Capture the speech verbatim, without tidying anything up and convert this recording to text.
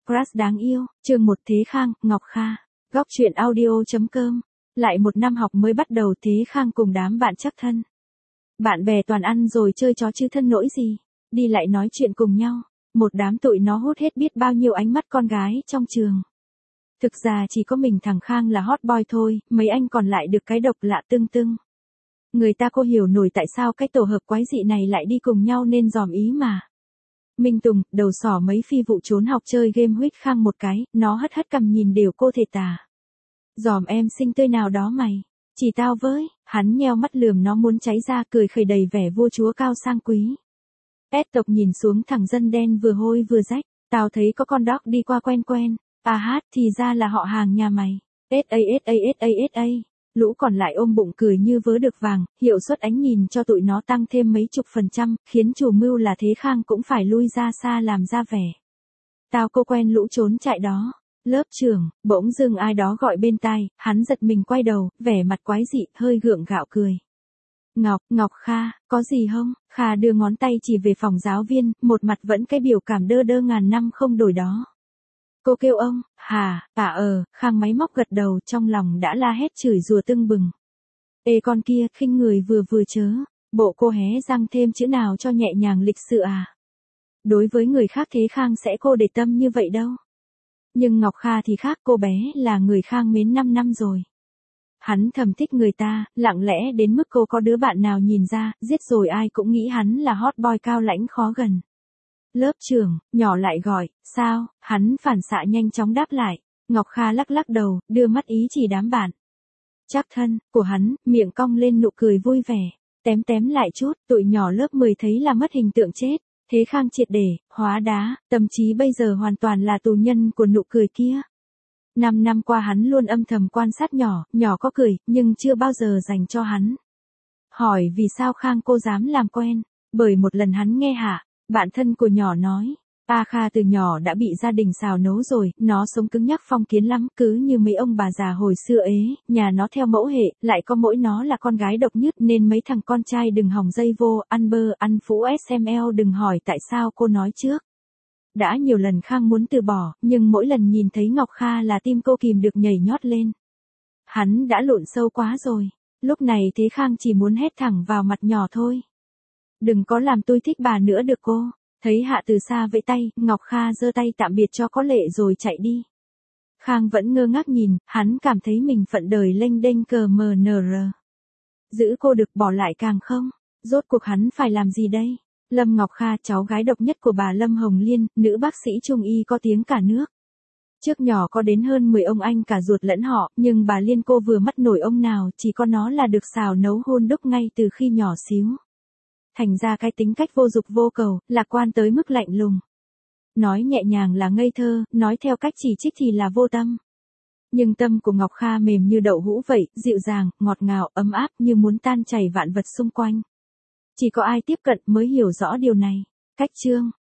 crush đáng yêu, chương một Thế Khang, Ngọc Kha. Góc truyện audio chấm com. Lại một năm học mới bắt đầu, Thế Khang cùng đám bạn chắc thân. Bạn bè toàn ăn rồi chơi chó chứ thân nỗi gì. Đi lại nói chuyện cùng nhau. Một đám tụi nó hút hết biết bao nhiêu ánh mắt con gái trong trường. Thực ra chỉ có mình thằng Khang là hot boy thôi, mấy anh còn lại được cái độc lạ tưng tưng. Người ta cô hiểu nổi tại sao cái tổ hợp quái dị này lại đi cùng nhau nên dòm ý mà. Minh Tùng, đầu sỏ mấy phi vụ trốn học chơi game huýt Khang một cái, nó hất hất cằm nhìn đều cô thể tà. Dòm em xinh tươi nào đó mày, chỉ tao với, hắn nheo mắt lườm nó muốn cháy ra cười khẩy đầy vẻ vua chúa cao sang quý. Ét tộc nhìn xuống thằng dân đen vừa hôi vừa rách, tao thấy có con dog đi qua quen quen, à hát thì ra là họ hàng nhà mày, ét a ét a ét a ét a. Lũ còn lại ôm bụng cười như vớ được vàng, hiệu suất ánh nhìn cho tụi nó tăng thêm mấy chục phần trăm, khiến chủ mưu là Thế Khang cũng phải lui ra xa làm ra vẻ. Tao cô quen lũ trốn chạy đó. Lớp trưởng, bỗng dưng ai đó gọi bên tai, hắn giật mình quay đầu, vẻ mặt quái dị, hơi gượng gạo cười. Ngọc, Ngọc Kha, có gì không? Kha đưa ngón tay chỉ về phòng giáo viên, một mặt vẫn cái biểu cảm đơ đơ ngàn năm không đổi đó. Cô kêu ông, hà, à ờ, Khang máy móc gật đầu trong lòng đã la hét chửi rủa tưng bừng. Ê con kia, khinh người vừa vừa chớ, bộ cô hé răng thêm chữ nào cho nhẹ nhàng lịch sự à. Đối với người khác Thế Khang sẽ cô để tâm như vậy đâu. Nhưng Ngọc Kha thì khác, cô bé là người Khang mến năm năm rồi. Hắn thầm thích người ta, lặng lẽ đến mức cô có đứa bạn nào nhìn ra, giết rồi ai cũng nghĩ hắn là hot boy cao lãnh khó gần. Lớp trưởng, nhỏ lại gọi, sao, hắn phản xạ nhanh chóng đáp lại. Ngọc Kha lắc lắc đầu, đưa mắt ý chỉ đám bạn chắc thân của hắn, miệng cong lên nụ cười vui vẻ, tém tém lại chút, tụi nhỏ lớp mười thấy là mất hình tượng chết. Thế Khang triệt để, hóa đá, tâm trí bây giờ hoàn toàn là tù nhân của nụ cười kia. Năm năm qua hắn luôn âm thầm quan sát nhỏ, nhỏ có cười, nhưng chưa bao giờ dành cho hắn. Hỏi vì sao Khang cô dám làm quen, bởi một lần hắn nghe Hạ, bạn thân của nhỏ nói, A Kha từ nhỏ đã bị gia đình xào nấu rồi, nó sống cứng nhắc phong kiến lắm, cứ như mấy ông bà già hồi xưa ấy, nhà nó theo mẫu hệ, lại có mỗi nó là con gái độc nhất nên mấy thằng con trai đừng hòng dây vô, ăn bơ, ăn phũ ét em lờ đừng hỏi tại sao cô nói trước. Đã nhiều lần Khang muốn từ bỏ, nhưng mỗi lần nhìn thấy Ngọc Kha là tim cô kìm được nhảy nhót lên. Hắn đã lộn sâu quá rồi, lúc này Thế Khang chỉ muốn hét thẳng vào mặt nhỏ thôi. Đừng có làm tôi thích bà nữa được cô. Thấy Hạ từ xa vẫy tay, Ngọc Kha giơ tay tạm biệt cho có lệ rồi chạy đi. Khang vẫn ngơ ngác nhìn, hắn cảm thấy mình phận đời lênh đênh cờ mờ nờ rờ. Giữ cô được bỏ lại càng không, rốt cuộc hắn phải làm gì đây? Lâm Ngọc Kha, cháu gái độc nhất của bà Lâm Hồng Liên, nữ bác sĩ trung y có tiếng cả nước. Trước nhỏ có đến hơn mười ông anh cả ruột lẫn họ, nhưng bà Liên cô vừa mất nổi ông nào, chỉ có nó là được xào nấu hôn đúc ngay từ khi nhỏ xíu. Thành ra cái tính cách vô dục vô cầu, lạc quan tới mức lạnh lùng. Nói nhẹ nhàng là ngây thơ, nói theo cách chỉ trích thì là vô tâm. Nhưng tâm của Ngọc Kha mềm như đậu hũ vậy, dịu dàng, ngọt ngào, ấm áp như muốn tan chảy vạn vật xung quanh. Chỉ có ai tiếp cận mới hiểu rõ điều này. Cách chương